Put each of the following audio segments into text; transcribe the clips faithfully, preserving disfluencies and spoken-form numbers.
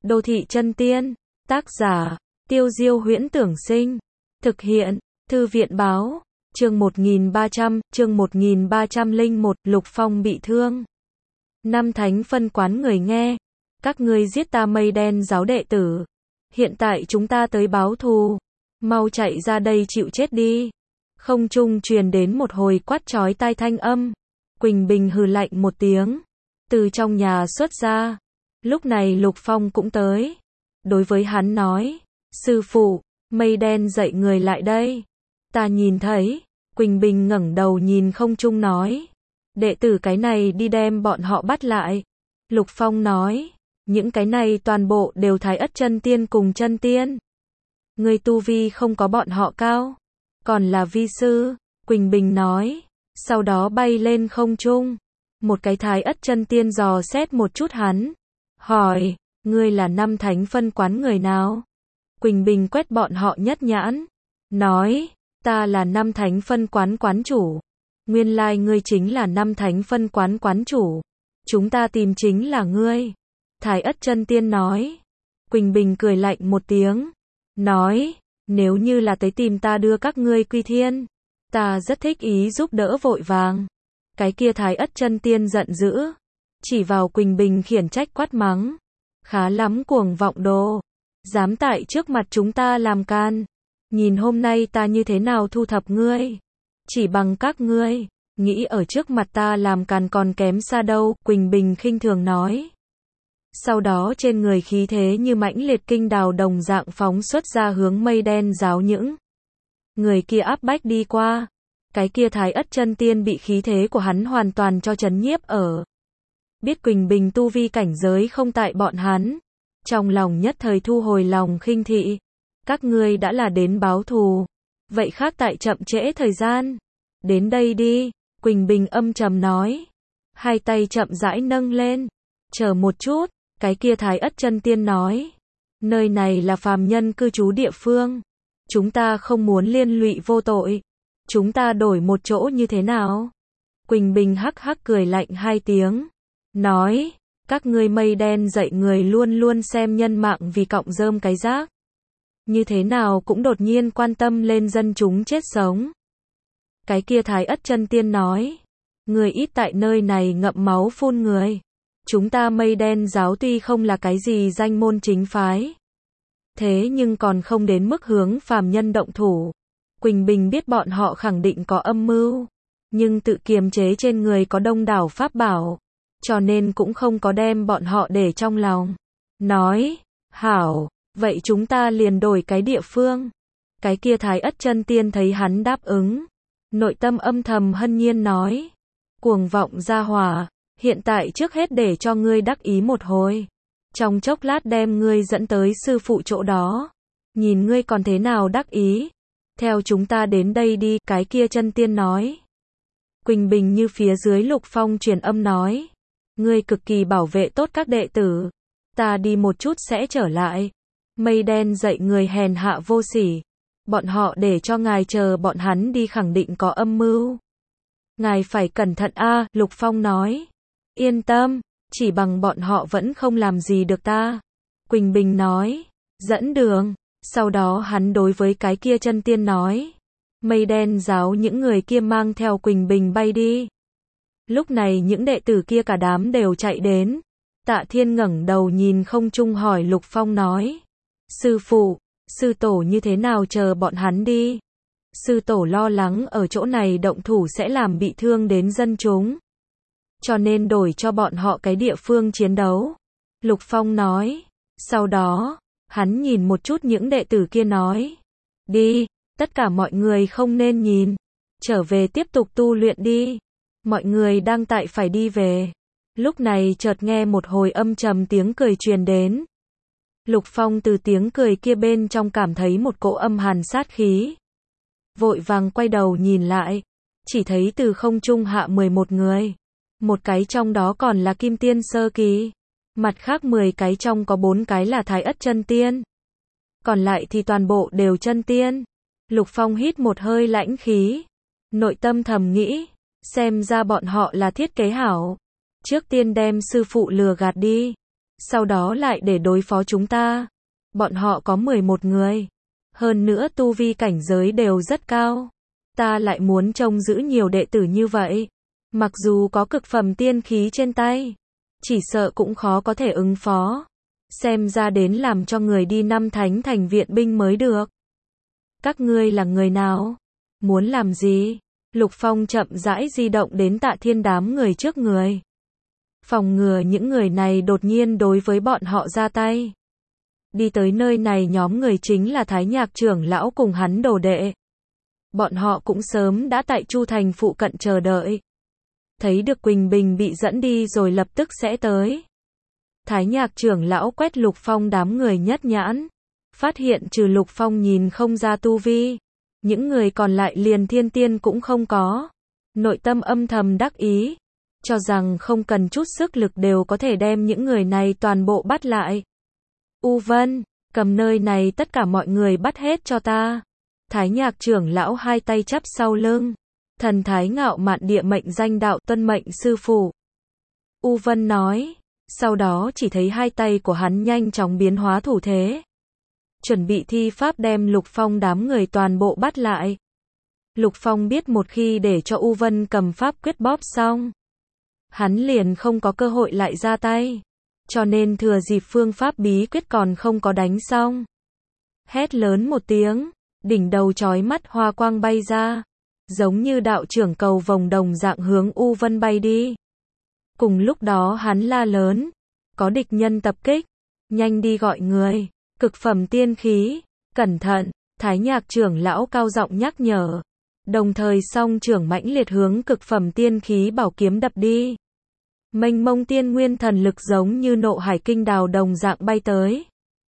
Đô thị chân tiên, tác giả, Tiêu Diêu Huyễn Tưởng Sinh, thực hiện, Thư viện báo, chương một nghìn ba trăm, chương một nghìn ba trăm lẻ một, Lục Phong bị thương. Năm thánh phân quán người nghe, các ngươi giết ta mây đen giáo đệ tử. Hiện tại chúng ta tới báo thù, mau chạy ra đây chịu chết đi. Không trung truyền đến một hồi quát chói tai thanh âm. Quỳnh Bình hừ lạnh một tiếng, từ trong nhà xuất ra. Lúc này Lục Phong cũng tới. Đối với hắn nói, sư phụ, mây đen dạy người lại đây. Ta nhìn thấy. Quỳnh Bình ngẩng đầu nhìn không trung nói, đệ tử cái này đi đem bọn họ bắt lại. Lục Phong nói, những cái này toàn bộ đều thái ất chân tiên cùng chân tiên. Người tu vi không có bọn họ cao, còn là vi sư. Quỳnh Bình nói, sau đó bay lên không trung. Một cái thái ất chân tiên dò xét một chút hắn, hỏi, ngươi là năm thánh phân quán người nào? Quỳnh Bình quét bọn họ nhất nhãn, nói, ta là năm thánh phân quán quán chủ. Nguyên lai ngươi chính là năm thánh phân quán quán chủ. Chúng ta tìm chính là ngươi. Thái ất chân tiên nói. Quỳnh Bình cười lạnh một tiếng, nói, nếu như là tới tìm ta đưa các ngươi quy thiên, ta rất thích ý giúp đỡ vội vàng. Cái kia thái ất chân tiên giận dữ, chỉ vào Quỳnh Bình khiển trách quát mắng, khá lắm cuồng vọng đồ, dám tại trước mặt chúng ta làm can. Nhìn hôm nay ta như thế nào thu thập ngươi. Chỉ bằng các ngươi, nghĩ ở trước mặt ta làm càn còn kém xa đâu. Quỳnh Bình khinh thường nói. Sau đó trên người khí thế như mãnh liệt kinh đào đồng dạng phóng xuất ra hướng mây đen giáo những người kia áp bách đi qua. Cái kia thái ất chân tiên bị khí thế của hắn hoàn toàn cho chấn nhiếp ở. Biết Quỳnh Bình tu vi cảnh giới không tại bọn hắn, trong lòng nhất thời thu hồi lòng khinh thị. Các ngươi đã là đến báo thù, vậy khác tại chậm trễ thời gian. Đến đây đi, Quỳnh Bình âm trầm nói. Hai tay chậm rãi nâng lên. Chờ một chút, cái kia thái ất chân tiên nói. Nơi này là phàm nhân cư trú địa phương. Chúng ta không muốn liên lụy vô tội. Chúng ta đổi một chỗ như thế nào? Quỳnh Bình hắc hắc cười lạnh hai tiếng. Nói, các ngươi mây đen dạy người luôn luôn xem nhân mạng vì cọng rơm cái rác. Như thế nào cũng đột nhiên quan tâm lên dân chúng chết sống. Cái kia thái ất chân tiên nói, người ít tại nơi này ngậm máu phun người. Chúng ta mây đen giáo tuy không là cái gì danh môn chính phái, thế nhưng còn không đến mức hướng phàm nhân động thủ. Quỳnh Bình biết bọn họ khẳng định có âm mưu, nhưng tự kiềm chế trên người có đông đảo pháp bảo, cho nên cũng không có đem bọn họ để trong lòng. Nói, hảo, vậy chúng ta liền đổi cái địa phương. Cái kia thái ất chân tiên thấy hắn đáp ứng, nội tâm âm thầm hân nhiên nói, cuồng vọng gia hỏa, hiện tại trước hết để cho ngươi đắc ý một hồi. Trong chốc lát đem ngươi dẫn tới sư phụ chỗ đó, nhìn ngươi còn thế nào đắc ý. Theo chúng ta đến đây đi, cái kia chân tiên nói. Quỳnh Bình như phía dưới Lục Phong truyền âm nói, ngươi cực kỳ bảo vệ tốt các đệ tử, ta đi một chút sẽ trở lại. Mây đen dạy người hèn hạ vô sỉ, bọn họ để cho ngài chờ bọn hắn đi khẳng định có âm mưu. Ngài phải cẩn thận a. Lục Phong nói. Yên tâm, chỉ bằng bọn họ vẫn không làm gì được ta. Quỳnh Bình nói, dẫn đường. Sau đó hắn đối với cái kia chân tiên nói, mây đen giáo những người kia mang theo Quỳnh Bình bay đi. Lúc này những đệ tử kia cả đám đều chạy đến. Tạ Thiên ngẩng đầu nhìn không trung hỏi Lục Phong nói, sư phụ, sư tổ như thế nào chờ bọn hắn đi? Sư tổ lo lắng ở chỗ này động thủ sẽ làm bị thương đến dân chúng, cho nên đổi cho bọn họ cái địa phương chiến đấu. Lục Phong nói. Sau đó, hắn nhìn một chút những đệ tử kia nói, đi, tất cả mọi người không nên nhìn, trở về tiếp tục tu luyện đi. Mọi người đang tại phải đi về. Lúc này chợt nghe một hồi âm trầm tiếng cười truyền đến. Lục Phong từ tiếng cười kia bên trong cảm thấy một cỗ âm hàn sát khí. Vội vàng quay đầu nhìn lại, chỉ thấy từ không trung hạ mười một người. Một cái trong đó còn là kim tiên sơ kỳ, mặt khác mười cái trong có bốn cái là thái ất chân tiên. Còn lại thì toàn bộ đều chân tiên. Lục Phong hít một hơi lãnh khí, nội tâm thầm nghĩ, xem ra bọn họ là thiết kế hảo. Trước tiên đem sư phụ lừa gạt đi, sau đó lại để đối phó chúng ta. Bọn họ có mười một người. Hơn nữa tu vi cảnh giới đều rất cao. Ta lại muốn trông giữ nhiều đệ tử như vậy. Mặc dù có cực phẩm tiên khí trên tay, chỉ sợ cũng khó có thể ứng phó. Xem ra đến làm cho người đi năm thánh thành viện binh mới được. Các ngươi là người nào? Muốn làm gì? Lục Phong chậm rãi di động đến Tạ Thiên đám người trước người. Phòng ngừa những người này đột nhiên đối với bọn họ ra tay. Đi tới nơi này nhóm người chính là Thái Nhạc trưởng lão cùng hắn đồ đệ. Bọn họ cũng sớm đã tại Chu Thành phụ cận chờ đợi. Thấy được Quỳnh Bình bị dẫn đi rồi lập tức sẽ tới. Thái Nhạc trưởng lão quét Lục Phong đám người nhất nhãn. Phát hiện trừ Lục Phong nhìn không ra tu vi. Những người còn lại liền thiên tiên cũng không có. Nội tâm âm thầm đắc ý. Cho rằng không cần chút sức lực đều có thể đem những người này toàn bộ bắt lại. U Vân, cầm nơi này tất cả mọi người bắt hết cho ta. Thái Nhạc trưởng lão hai tay chắp sau lưng. Thần thái ngạo mạn địa mệnh danh đạo tuân mệnh sư phụ. U Vân nói. Sau đó chỉ thấy hai tay của hắn nhanh chóng biến hóa thủ thế. Chuẩn bị thi pháp đem Lục Phong đám người toàn bộ bắt lại. Lục Phong biết một khi để cho U Vân cầm pháp quyết bóp xong, hắn liền không có cơ hội lại ra tay. Cho nên thừa dịp phương pháp bí quyết còn không có đánh xong. Hét lớn một tiếng, đỉnh đầu chói mắt hoa quang bay ra. Giống như đạo trưởng cầu vồng đồng dạng hướng U Vân bay đi. Cùng lúc đó hắn la lớn. Có địch nhân tập kích. Nhanh đi gọi người. Cực phẩm tiên khí. Cẩn thận. Thái Nhạc trưởng lão cao giọng nhắc nhở. Đồng thời song trưởng mãnh liệt hướng cực phẩm tiên khí bảo kiếm đập đi. Mênh mông tiên nguyên thần lực giống như nộ hải kinh đào đồng dạng bay tới.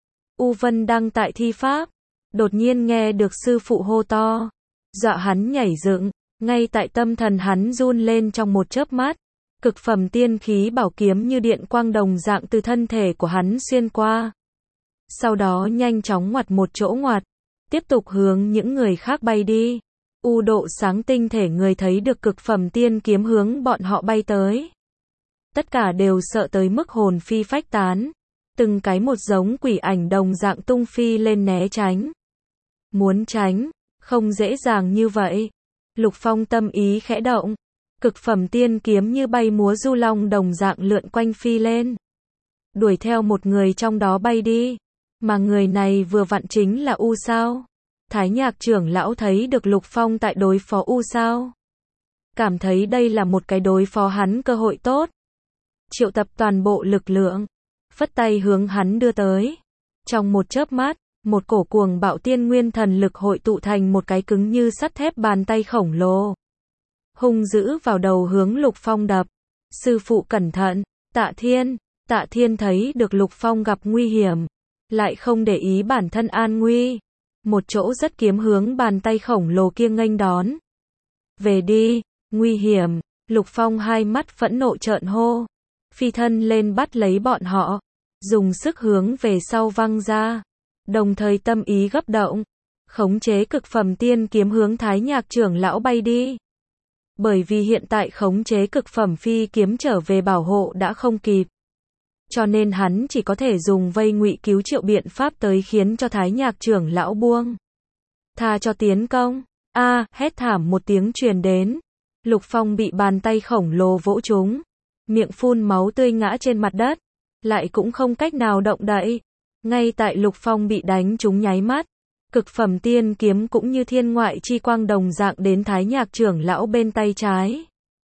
U Vân đang tại thi pháp. Đột nhiên nghe được sư phụ hô to. Dọa hắn nhảy dựng. Ngay tại tâm thần hắn run lên trong một chớp mắt. Cực phẩm tiên khí bảo kiếm như điện quang đồng dạng từ thân thể của hắn xuyên qua. Sau đó nhanh chóng ngoặt một chỗ ngoặt. Tiếp tục hướng những người khác bay đi. U độ sáng tinh thể người thấy được cực phẩm tiên kiếm hướng bọn họ bay tới. Tất cả đều sợ tới mức hồn phi phách tán. Từng cái một giống quỷ ảnh đồng dạng tung phi lên né tránh. Muốn tránh, không dễ dàng như vậy. Lục Phong tâm ý khẽ động. Cực phẩm tiên kiếm như bay múa du long đồng dạng lượn quanh phi lên. Đuổi theo một người trong đó bay đi. Mà người này vừa vặn chính là U Sao. Thái Nhạc trưởng lão thấy được Lục Phong tại đối phó U Sao. Cảm thấy đây là một cái đối phó hắn cơ hội tốt. Triệu tập toàn bộ lực lượng. Phất tay hướng hắn đưa tới. Trong một chớp mắt, một cổ cuồng bạo tiên nguyên thần lực hội tụ thành một cái cứng như sắt thép bàn tay khổng lồ. Hung dữ vào đầu hướng Lục Phong đập. Sư phụ cẩn thận. Tạ Thiên. Tạ Thiên thấy được Lục Phong gặp nguy hiểm. Lại không để ý bản thân an nguy. Một chỗ rất kiếm hướng bàn tay khổng lồ kia nghênh đón. Về đi. Nguy hiểm. Lục Phong hai mắt phẫn nộ trợn hô. Phi thân lên bắt lấy bọn họ. Dùng sức hướng về sau văng ra. Đồng thời tâm ý gấp động. Khống chế cực phẩm tiên kiếm hướng Thái Nhạc trưởng lão bay đi. Bởi vì hiện tại khống chế cực phẩm phi kiếm trở về bảo hộ đã không kịp. Cho nên hắn chỉ có thể dùng vây ngụy cứu triệu biện pháp tới khiến cho Thái Nhạc trưởng lão buông tha cho tiến công. A, à, hét thảm một tiếng truyền đến. Lục Phong bị bàn tay khổng lồ vỗ trúng. Miệng phun máu tươi ngã trên mặt đất. Lại cũng không cách nào động đậy. Ngay tại Lục Phong bị đánh trúng nháy mắt. Cực phẩm tiên kiếm cũng như thiên ngoại chi quang đồng dạng đến Thái Nhạc trưởng lão bên tay trái.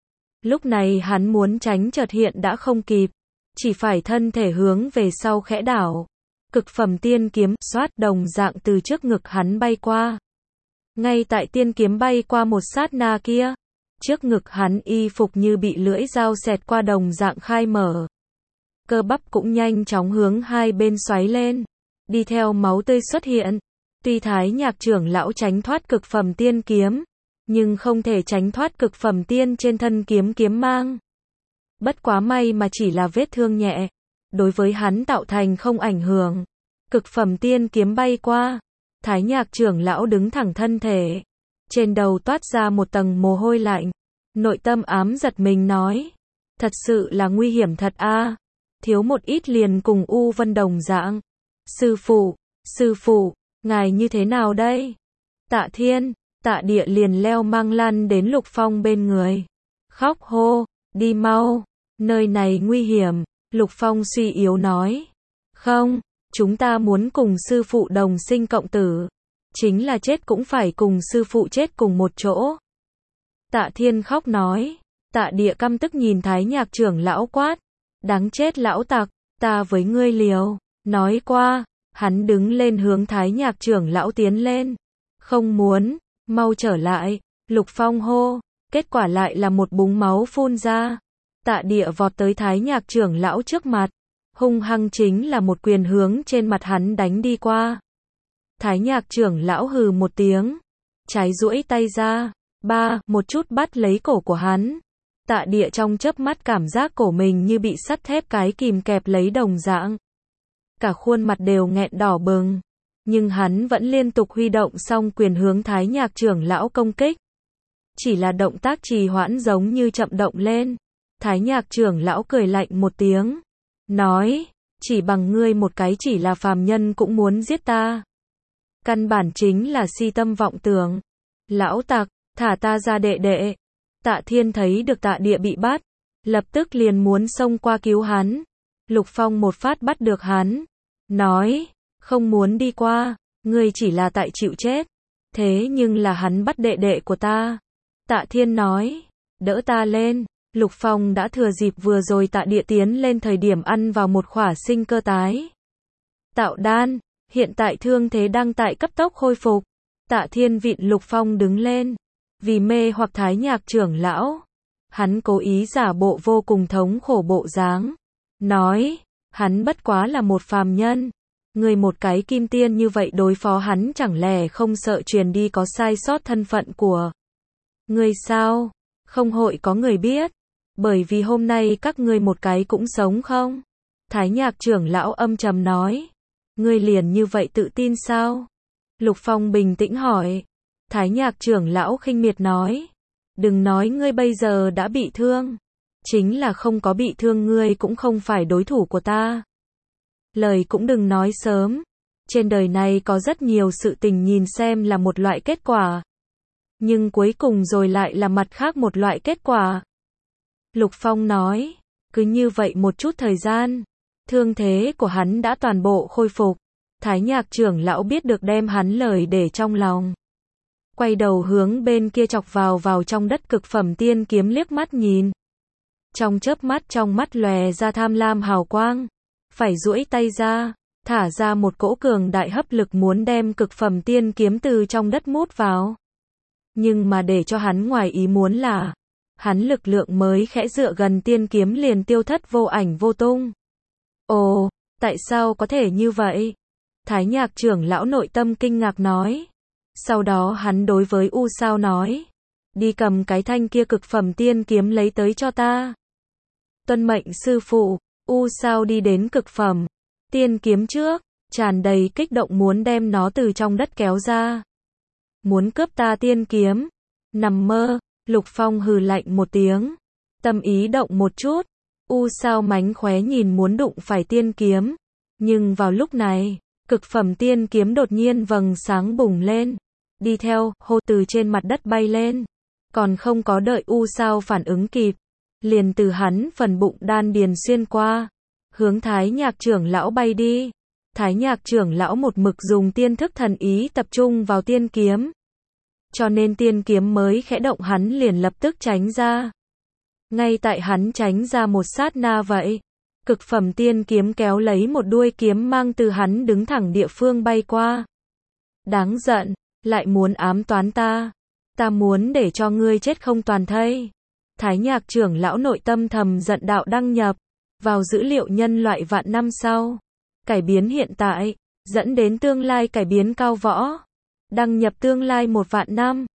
Lúc này hắn muốn tránh chợt hiện đã không kịp. Chỉ phải thân thể hướng về sau khẽ đảo. Cực phẩm tiên kiếm xoát đồng dạng từ trước ngực hắn bay qua. Ngay tại tiên kiếm bay qua một sát na kia. Trước ngực hắn y phục như bị lưỡi dao xẹt qua đồng dạng khai mở. Cơ bắp cũng nhanh chóng hướng hai bên xoáy lên. Đi theo máu tươi xuất hiện. Tuy Thái Nhạc trưởng lão tránh thoát cực phẩm tiên kiếm. Nhưng không thể tránh thoát cực phẩm tiên trên thân kiếm kiếm mang. Bất quá may mà chỉ là vết thương nhẹ. Đối với hắn tạo thành không ảnh hưởng. Cực phẩm tiên kiếm bay qua. Thái Nhạc trưởng lão đứng thẳng thân thể. Trên đầu toát ra một tầng mồ hôi lạnh. Nội tâm ám giật mình nói. Thật sự là nguy hiểm thật a. thiếu một ít liền cùng U Vân đồng dạng. Sư phụ, sư phụ, ngài như thế nào đây? Tạ Thiên, Tạ Địa liền leo mang lăn đến Lục Phong bên người. Khóc hô, đi mau, nơi này nguy hiểm, Lục Phong suy yếu nói. Không, chúng ta muốn cùng sư phụ đồng sinh cộng tử. Chính là chết cũng phải cùng sư phụ chết cùng một chỗ. Tạ Thiên khóc nói. Tạ Địa căm tức nhìn Thái Nhạc trưởng lão quát. Đáng chết lão tặc, ta với ngươi liều. Nói qua, hắn đứng lên hướng Thái Nhạc trưởng lão tiến lên. Không muốn, mau trở lại, Lục Phong hô. Kết quả lại là một búng máu phun ra. Tạ Địa vọt tới Thái Nhạc trưởng lão trước mặt. Hung hăng chính là một quyền hướng trên mặt hắn đánh đi qua. Thái Nhạc trưởng lão hừ một tiếng. Trái duỗi tay ra. Ba, một chút bắt lấy cổ của hắn. Tạ Địa trong chớp mắt cảm giác cổ mình như bị sắt thép cái kìm kẹp lấy đồng dạng. Cả khuôn mặt đều nghẹn đỏ bừng. Nhưng hắn vẫn liên tục huy động song quyền hướng Thái Nhạc trưởng lão công kích. Chỉ là động tác trì hoãn giống như chậm động lên. Thái Nhạc trưởng lão cười lạnh một tiếng. Nói, chỉ bằng ngươi một cái chỉ là phàm nhân cũng muốn giết ta. Căn bản chính là si tâm vọng tưởng. Lão tặc, thả ta ra đệ đệ. Tạ Thiên thấy được Tạ Địa bị bắt. Lập tức liền muốn xông qua cứu hắn. Lục Phong một phát bắt được hắn. Nói, không muốn đi qua, ngươi chỉ là tại chịu chết. Thế nhưng là hắn bắt đệ đệ của ta. Tạ Thiên nói, đỡ ta lên. Lục Phong đã thừa dịp vừa rồi Tạ Địa tiến lên thời điểm ăn vào một khỏa sinh cơ tái tạo đan, hiện tại thương thế đang tại cấp tốc khôi phục. Tạ Thiên vịn Lục Phong đứng lên, vì mê hoặc Thái Nhạc trưởng lão, hắn cố ý giả bộ vô cùng thống khổ bộ dáng, nói, hắn bất quá là một phàm nhân, người một cái kim tiên như vậy đối phó hắn chẳng lẽ không sợ truyền đi có sai sót thân phận của người sao? Không hội có người biết. Bởi vì hôm nay các ngươi một cái cũng sống không? Thái Nhạc trưởng lão âm trầm nói. Ngươi liền như vậy tự tin sao? Lục Phong bình tĩnh hỏi. Thái Nhạc trưởng lão khinh miệt nói. Đừng nói ngươi bây giờ đã bị thương. Chính là không có bị thương ngươi cũng không phải đối thủ của ta. Lời cũng đừng nói sớm. Trên đời này có rất nhiều sự tình nhìn xem là một loại kết quả. Nhưng cuối cùng rồi lại là mặt khác một loại kết quả. Lục Phong nói, cứ như vậy một chút thời gian, thương thế của hắn đã toàn bộ khôi phục. Thái Nhạc trưởng lão biết được đem hắn lời để trong lòng. Quay đầu hướng bên kia chọc vào vào trong đất cực phẩm tiên kiếm liếc mắt nhìn. Trong chớp mắt trong mắt lòe ra tham lam hào quang. Phải duỗi tay ra, thả ra một cỗ cường đại hấp lực muốn đem cực phẩm tiên kiếm từ trong đất mút vào. Nhưng mà để cho hắn ngoài ý muốn là hắn lực lượng mới khẽ dựa gần tiên kiếm liền tiêu thất vô ảnh vô tung. Ồ, tại sao có thể như vậy? Thái Nhạc trưởng lão nội tâm kinh ngạc nói. Sau đó hắn đối với U Sao nói. Đi cầm cái thanh kia cực phẩm tiên kiếm lấy tới cho ta. Tuân mệnh sư phụ, U Sao đi đến cực phẩm tiên kiếm trước, tràn đầy kích động muốn đem nó từ trong đất kéo ra. Muốn cướp ta tiên kiếm? Nằm mơ. Lục Phong hừ lạnh một tiếng. Tâm ý động một chút. U Sao mánh khóe nhìn muốn đụng phải tiên kiếm. Nhưng vào lúc này, cực phẩm tiên kiếm đột nhiên vầng sáng bùng lên. Đi theo, hô từ trên mặt đất bay lên. Còn không có đợi U Sao phản ứng kịp. Liền từ hắn phần bụng đan điền xuyên qua. Hướng Thái Nhạc trưởng lão bay đi. Thái Nhạc trưởng lão một mực dùng tiên thức thần ý tập trung vào tiên kiếm. Cho nên tiên kiếm mới khẽ động hắn liền lập tức tránh ra. Ngay tại hắn tránh ra một sát na vậy, cực phẩm tiên kiếm kéo lấy một đuôi kiếm mang từ hắn đứng thẳng địa phương bay qua. Đáng giận, lại muốn ám toán ta. Ta muốn để cho ngươi chết không toàn thây. Thái Nhạc trưởng lão nội tâm thầm giận đạo đăng nhập vào dữ liệu nhân loại vạn năm sau. Cải biến hiện tại, dẫn đến tương lai cải biến cao võ. Đăng nhập tương lai một vạn năm.